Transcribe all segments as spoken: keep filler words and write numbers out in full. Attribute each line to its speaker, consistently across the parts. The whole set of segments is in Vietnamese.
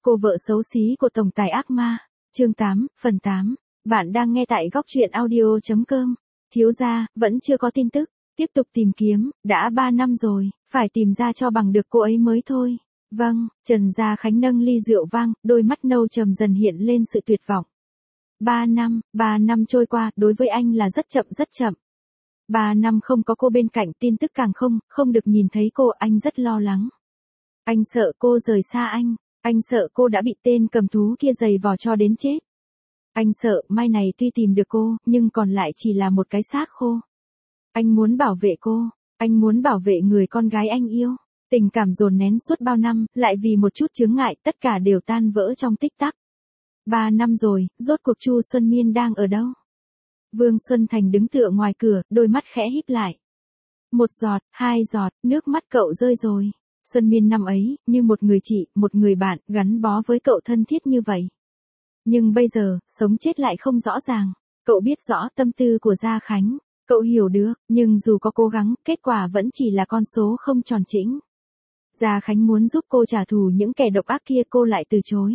Speaker 1: Cô vợ xấu xí của tổng tài ác ma. Chương tám, phần tám. Bạn đang nghe tại góc truyện audio chấm com. Thiếu gia, vẫn chưa có tin tức. Tiếp tục tìm kiếm, đã ba năm rồi, phải tìm ra cho bằng được cô ấy mới thôi. Vâng, Trần Gia Khánh nâng ly rượu vang, đôi mắt nâu trầm dần hiện lên sự tuyệt vọng. Ba năm, ba năm trôi qua, đối với anh là rất chậm rất chậm. Ba năm không có cô bên cạnh, tin tức càng không, không được nhìn thấy cô, anh rất lo lắng. Anh sợ cô rời xa anh, anh sợ cô đã bị tên cầm thú kia giày vò cho đến chết. Anh sợ mai này tuy tìm được cô, nhưng còn lại chỉ là một cái xác khô. Anh muốn bảo vệ cô, anh muốn bảo vệ người con gái anh yêu. Tình cảm dồn nén suốt bao năm, lại vì một chút chướng ngại, tất cả đều tan vỡ trong tích tắc. Ba năm rồi, rốt cuộc Chu Xuân Miên đang ở đâu? Vương Xuân Thành đứng tựa ngoài cửa, đôi mắt khẽ híp lại. Một giọt, hai giọt, nước mắt cậu rơi rồi. Xuân Miên năm ấy, như một người chị, một người bạn, gắn bó với cậu thân thiết như vậy. Nhưng bây giờ, sống chết lại không rõ ràng. Cậu biết rõ tâm tư của Gia Khánh. Cậu hiểu được, nhưng dù có cố gắng, kết quả vẫn chỉ là con số không tròn chỉnh. Gia Khánh muốn giúp cô trả thù những kẻ độc ác kia, cô lại từ chối.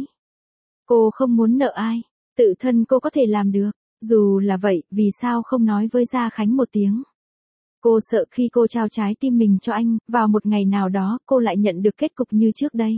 Speaker 1: Cô không muốn nợ ai, tự thân cô có thể làm được. Dù là vậy, vì sao không nói với Gia Khánh một tiếng? Cô sợ khi cô trao trái tim mình cho anh, vào một ngày nào đó, cô lại nhận được kết cục như trước đây.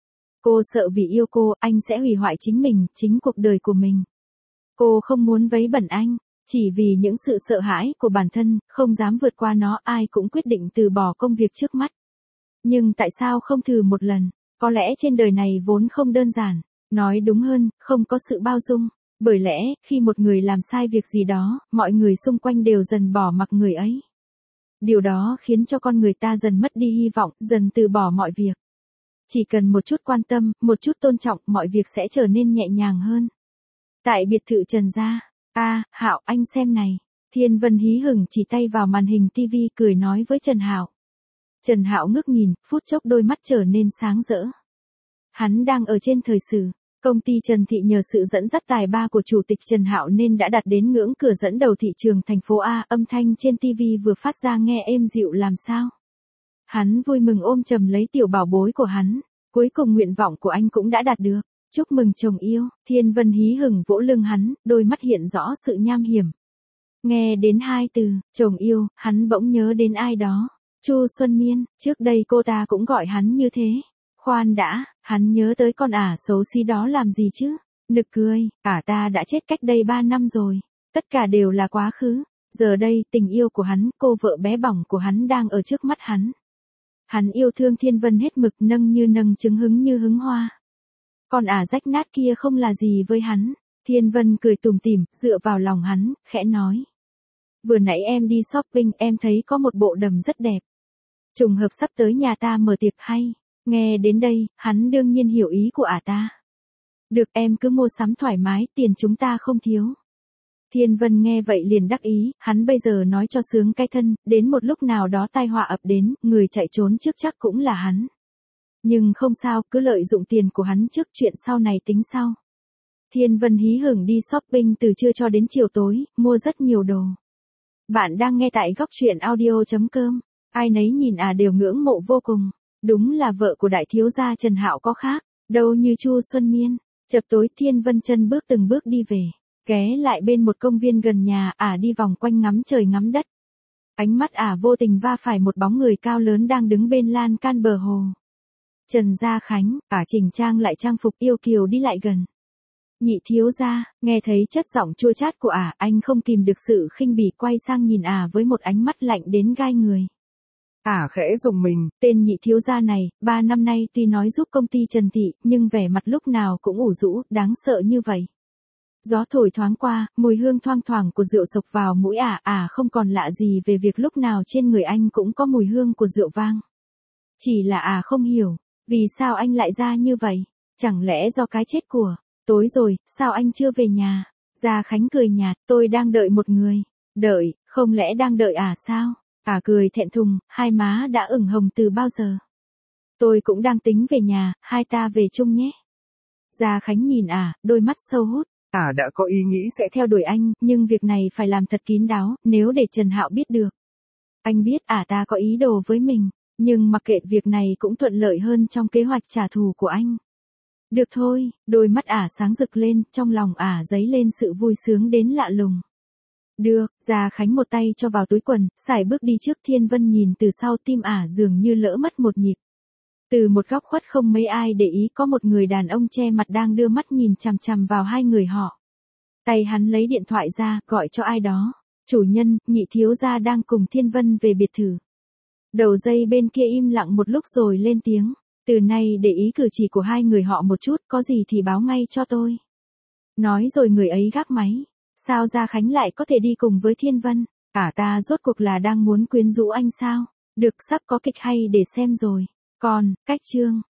Speaker 1: Cô sợ vì yêu cô, anh sẽ hủy hoại chính mình, chính cuộc đời của mình. Cô không muốn vấy bẩn anh, chỉ vì những sự sợ hãi của bản thân, không dám vượt qua nó, ai cũng quyết định từ bỏ công việc trước mắt. Nhưng tại sao không thử một lần? Có lẽ trên đời này vốn không đơn giản, nói đúng hơn, không có sự bao dung. Bởi lẽ, khi một người làm sai việc gì đó, mọi người xung quanh đều dần bỏ mặc người ấy. Điều đó khiến cho con người ta dần mất đi hy vọng, dần từ bỏ mọi việc. Chỉ cần một chút quan tâm, một chút tôn trọng, mọi việc sẽ trở nên nhẹ nhàng hơn. Tại biệt thự Trần Gia, a, Hạo, anh xem này. Thiên Vân hí hửng chỉ tay vào màn hình tivi cười nói với Trần Hạo. Trần Hạo ngước nhìn, phút chốc đôi mắt trở nên sáng rỡ. Hắn đang ở trên thời sự. Công ty Trần Thị nhờ sự dẫn dắt tài ba của chủ tịch Trần Hạo nên đã đạt đến ngưỡng cửa dẫn đầu thị trường thành phố A, âm thanh trên ti vi vừa phát ra nghe êm dịu làm sao. Hắn vui mừng ôm chầm lấy tiểu bảo bối của hắn, cuối cùng nguyện vọng của anh cũng đã đạt được. Chúc mừng chồng yêu, Thiên Vân hí hửng vỗ lưng hắn, đôi mắt hiện rõ sự nham hiểm. Nghe đến hai từ, chồng yêu, hắn bỗng nhớ đến ai đó. Chu Xuân Miên, trước đây cô ta cũng gọi hắn như thế. Khoan đã, hắn nhớ tới con ả xấu xí đó làm gì chứ? Nực cười, ả ta đã chết cách đây ba năm rồi. Tất cả đều là quá khứ. Giờ đây, tình yêu của hắn, cô vợ bé bỏng của hắn đang ở trước mắt hắn. Hắn yêu thương Thiên Vân hết mực, nâng như nâng trứng, hứng như hứng hoa. Con ả rách nát kia không là gì với hắn. Thiên Vân cười tủm tỉm, dựa vào lòng hắn, khẽ nói. Vừa nãy em đi shopping, em thấy có một bộ đầm rất đẹp. Trùng hợp sắp tới nhà ta mở tiệc hay. Nghe đến đây, hắn đương nhiên hiểu ý của ả ta. Được, em cứ mua sắm thoải mái, tiền chúng ta không thiếu. Thiên Vân nghe vậy liền đắc ý, hắn bây giờ nói cho sướng cái thân, đến một lúc nào đó tai họa ập đến, người chạy trốn trước chắc cũng là hắn. Nhưng không sao, cứ lợi dụng tiền của hắn trước, chuyện sau này tính sau. Thiên Vân hí hửng đi shopping từ trưa cho đến chiều tối, mua rất nhiều đồ. Bạn đang nghe tại góc truyện audio chấm com, ai nấy nhìn à đều ngưỡng mộ vô cùng. Đúng là vợ của đại thiếu gia Trần Hạo có khác, đâu như Chu Xuân Miên. Chập tối Thiên Vân chân bước từng bước đi về, ghé lại bên một công viên gần nhà, ả đi vòng quanh ngắm trời ngắm đất. Ánh mắt ả vô tình va phải một bóng người cao lớn đang đứng bên lan can bờ hồ. Trần Gia Khánh, ả chỉnh trang lại trang phục yêu kiều đi lại gần. Nhị thiếu gia, nghe thấy chất giọng chua chát của ả, anh không kìm được sự khinh bỉ, quay sang nhìn ả với một ánh mắt lạnh đến gai người.
Speaker 2: Ả à, khẽ dùng mình,
Speaker 1: tên nhị thiếu gia này, ba năm nay tuy nói giúp công ty Trần Thị, nhưng vẻ mặt lúc nào cũng ủ rũ, đáng sợ như vậy. Gió thổi thoáng qua, mùi hương thoang thoảng của rượu sộc vào mũi ả, ả không còn lạ gì về việc lúc nào trên người anh cũng có mùi hương của rượu vang. Chỉ là ả không hiểu, vì sao anh lại ra như vậy, chẳng lẽ do cái chết của, tối rồi, sao anh chưa về nhà? Gia Khánh cười nhạt, tôi đang đợi một người. Đợi, không lẽ đang đợi ả sao? Ả cười thẹn thùng, hai má đã ửng hồng từ bao giờ. Tôi cũng đang tính về nhà, hai ta về chung nhé. Gia Khánh nhìn ả, đôi mắt sâu hút.
Speaker 2: Ả đã có ý nghĩ sẽ
Speaker 1: theo đuổi anh, nhưng việc này phải làm thật kín đáo, nếu để Trần Hạo biết được. Anh biết ả ta có ý đồ với mình, nhưng mặc kệ việc này cũng thuận lợi hơn trong kế hoạch trả thù của anh. Được thôi, đôi mắt ả sáng rực lên, trong lòng ả dấy lên sự vui sướng đến lạ lùng. Được, Gia Khánh một tay cho vào túi quần, sải bước đi trước. Thiên Vân nhìn từ sau, tim ả dường như lỡ mất một nhịp. Từ một góc khuất không mấy ai để ý, có một người đàn ông che mặt đang đưa mắt nhìn chằm chằm vào hai người họ. Tay hắn lấy điện thoại ra, gọi cho ai đó. Chủ nhân, Nhị thiếu gia đang cùng Thiên Vân về biệt thự. Đầu dây bên kia im lặng một lúc rồi lên tiếng. Từ nay để ý cử chỉ của hai người họ một chút, có gì thì báo ngay cho tôi. Nói rồi người ấy gác máy. Sao Gia Khánh lại có thể đi cùng với Thiên Vân? Ả ta rốt cuộc là đang muốn quyến rũ anh sao? Được, sắp có kịch hay để xem rồi. Còn, cách chương.